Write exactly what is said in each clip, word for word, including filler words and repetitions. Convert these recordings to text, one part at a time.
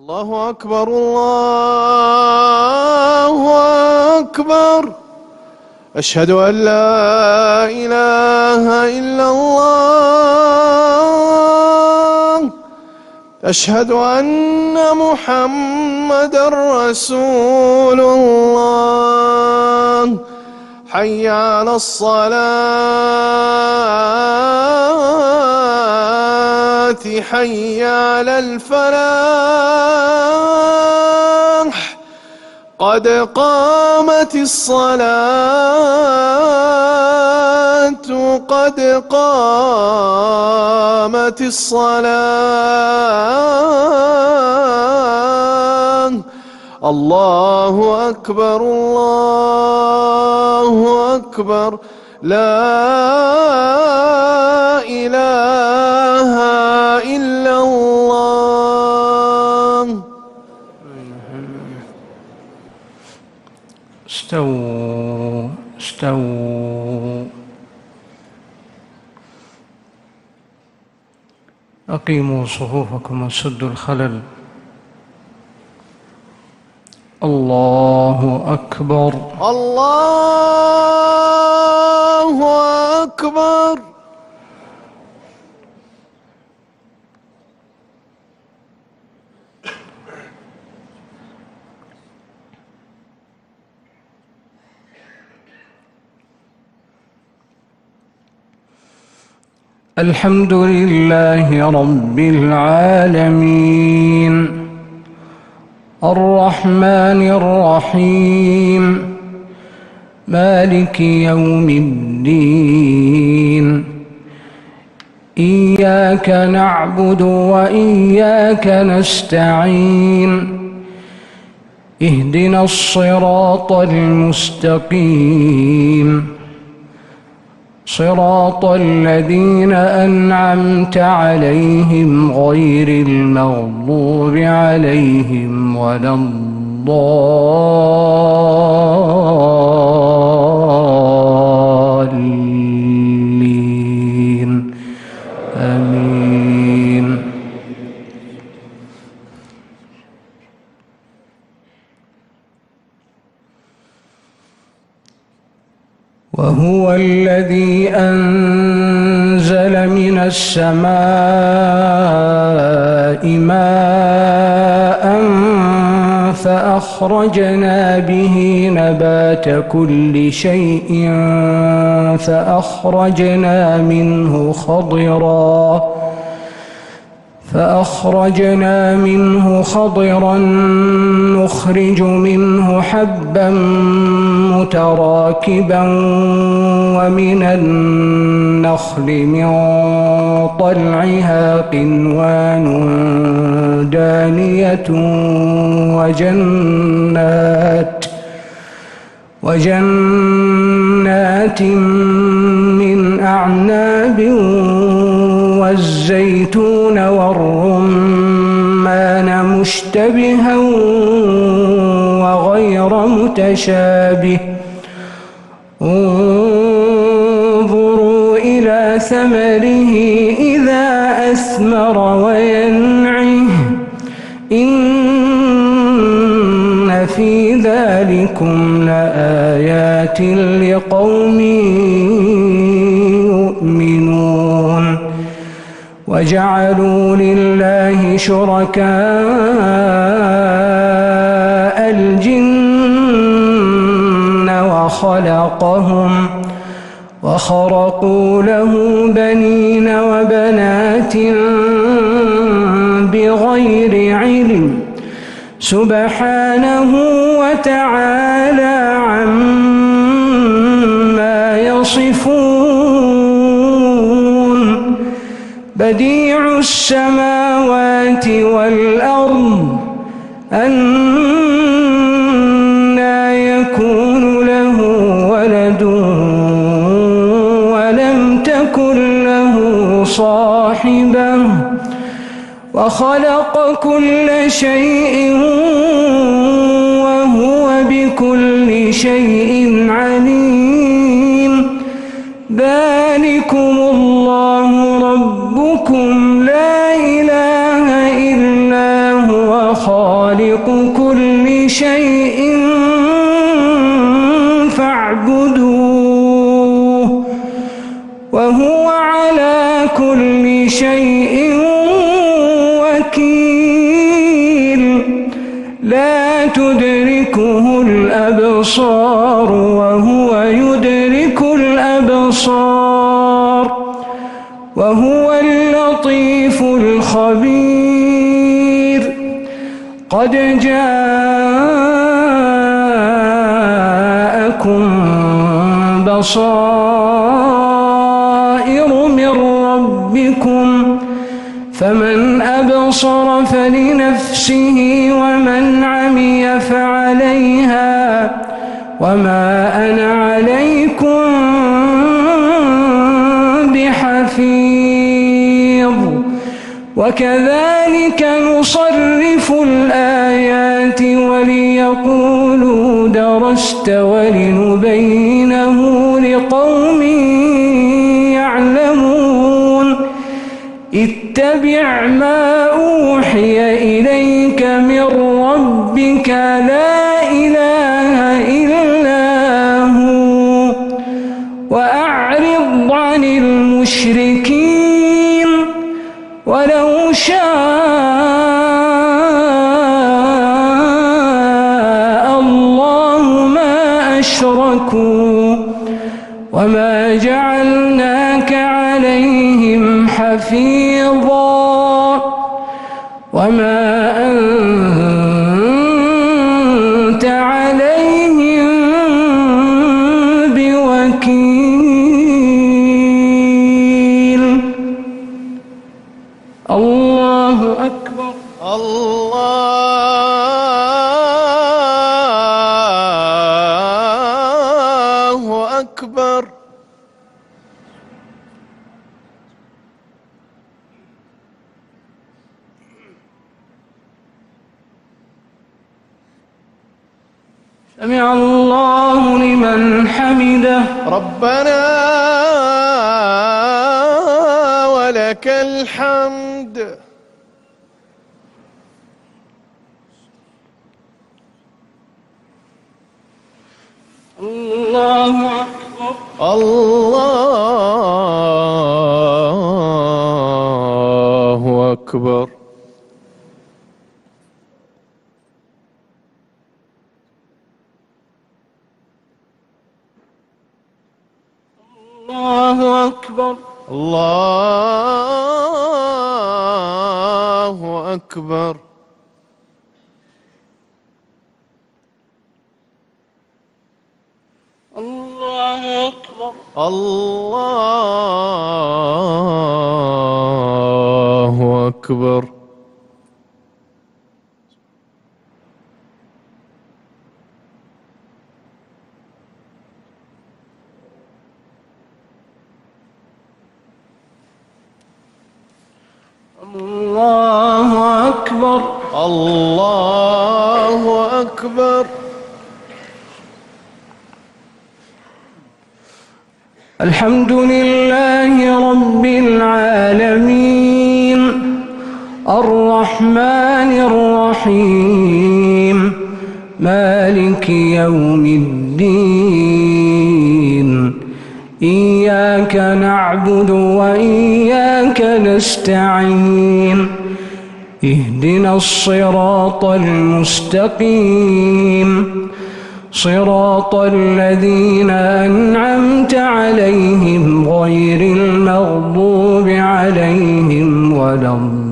الله أكبر الله أكبر. أشهد أن لا إله إلا الله. أشهد أن محمدًا رسول الله. حي على الصلاة حي على الفلاح. قد قامت الصلاة قد قامت الصلاة. الله أكبر الله أكبر. لا إله إلا الله. استووا استووا. أقيموا صفوفكم وسدوا الخلل. الله أكبر الله أكبر. الحمد لله رب العالمين الرحمن الرحيم مالك يوم الدين. إياك نعبد وإياك نستعين. اهدنا الصراط المستقيم صراط الذين أنعمت عليهم غير المغضوب عليهم ولا الضالين. آمين. وهو الذي أنزل من السماء ماء فأخرجنا به نبات كل شيء فأخرجنا منه خضرا فأخرجنا منه خضرا نخرج منه حبا متراكبا ومن النخل من طلعها قنوان دانية وجنات وجنات من أعناب والزيتون والرمان مشتبها وغير متشابه. انظروا إلى ثمره إذا أثمر وينعه إن في ذلكم لآيات لقوم يؤمنون. وجعلوا لله شركاء الجن وخلقهم وخرقوا له بنين وبنات بغير علم سبحانه وتعالى عما يصفون. بديع السماوات والأرض أنى يكون له ولد ولم تكن له صاحبة وخلق كل شيء وهو بكل شيء عليم. ذلكم الله ربكم لا إله إلا هو خالق خالق كل شيء فاعبدوه وهو على كل شيء وكيل لا تدركه الأبصار وهو يدرك الأبصار وهو اللطيف الخبير قد جاءكم بصائر من ربكم فمن أبصر فلنفسه ومن عمي فعليها وما أنا عليكم بحفيظ وكذلك نصرف الآيات وليقولوا درست ولنبينه لقوم يعلمون اتبع ما أوحي إليك من ربك لا إله إلا هو وأعرض عن المشركين ولو شاء الله ما أشركوا وما جعلناك عليهم حفيظا وما أنت عليهم بوكيل. الله أكبر. الله أكبر. سمع الله لمن حمده. ربنا ولك الحمد. الله أكبر. الله أكبر. الله أكبر. الله أكبر. الله أكبر. الله أكبر. الله أكبر. الله أكبر. الحمد لله رب العالمين الرحمن الرحيم مالك يوم الدين إياك نعبد وإياك نستعين اهدنا الصراط المستقيم صراط الذين أنعمت عليهم غير المغضوب عليهم ولا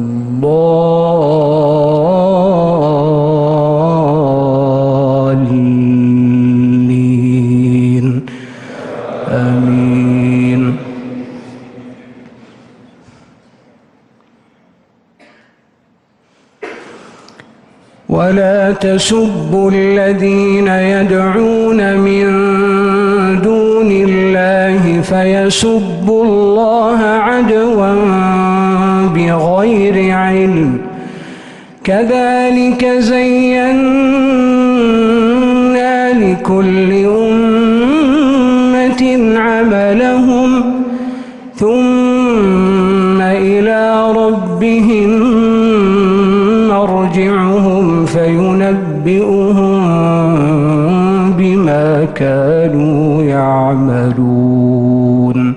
الضالين آمين. ولا تسبوا الذين يدعون من دون الله فيسبوا الله عدوا بغير علم كذلك زينا لكل أمة عملهم ثم إلى ربهم مرجعهم فينبئهم كانوا يعملون.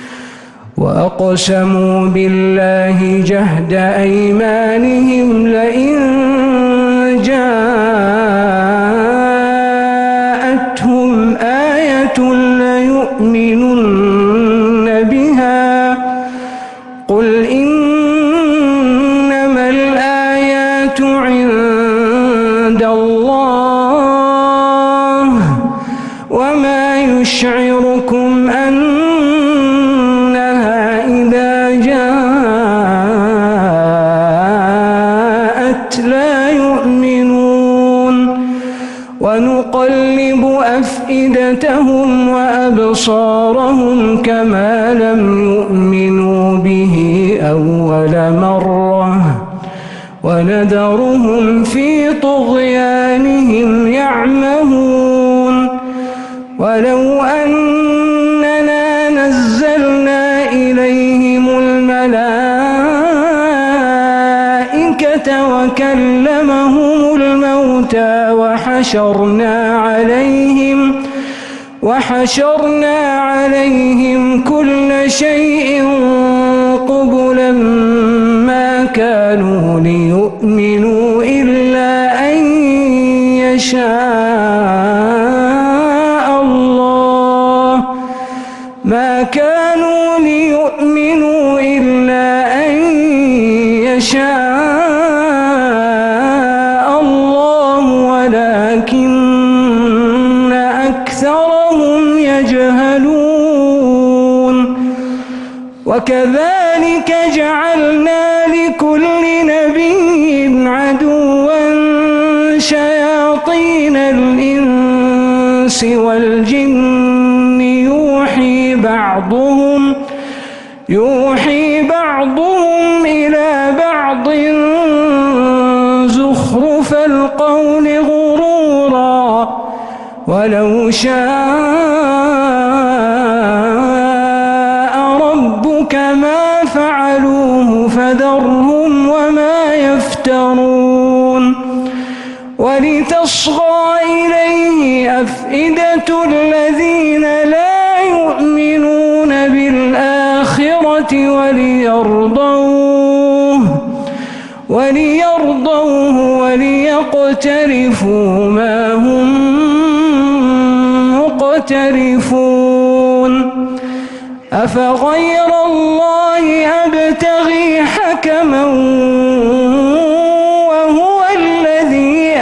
وأقسموا بالله جهد أيمانهم لئن جاءتهم آية ليؤمنن بها قل إنما الآيات عند الله وما يشعركم أنها إذا جاءت لا يؤمنون. ونقلب أفئدتهم وأبصارهم كما لم يؤمنوا به أول مرة ونذرهم في طغيانهم يعمهون. ولو أننا نزلنا إليهم الملائكة وكلمهم الموتى وحشرنا عليهم وحشرنا عليهم كل شيء قبلا ما كانوا ليؤمنوا إلا أن يشاء الله ما كانوا ليؤمنوا إلا أن يشاء الله ولكن أكثرهم يجهلون. وكذلك جعلنا لكل نبي عدوا شياطين الإنس والجن يوحي بعضهم يوحي بعضهم إلى بعض زخرف القول غرورا ولو شاء ربك ما فعلوه فذرهم وما يفترون. ولتصغى إليه أفئدة الذين لا يؤمنون بالآخرة وليرضوه وليرضوه وليقترفوا ما هم مقترفون. أفغير الله أبتغي حكما وهو الذي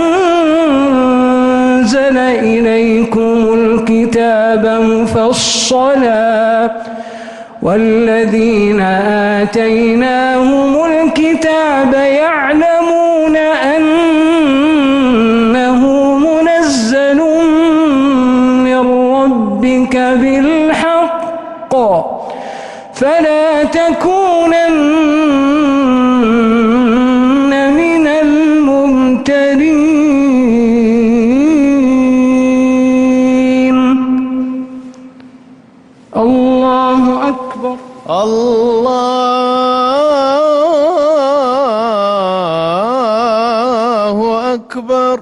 أنزل إليكم الكتاب مفصلا والذين آتيناهم الكتاب يعلمون أنه منزل من ربك بالحق فلا تكونن من الممترين. الله أكبر. الله أكبر.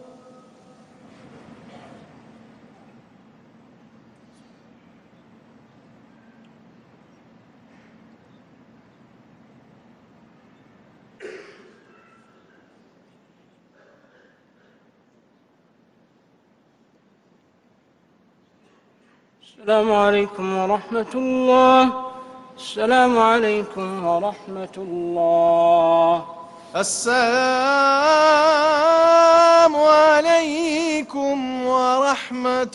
السلام عليكم ورحمة الله. السلام عليكم ورحمة الله. السلام عليكم ورحمة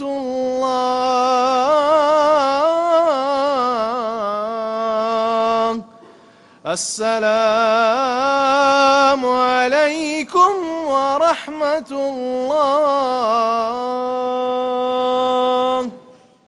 الله. السلام عليكم ورحمة الله.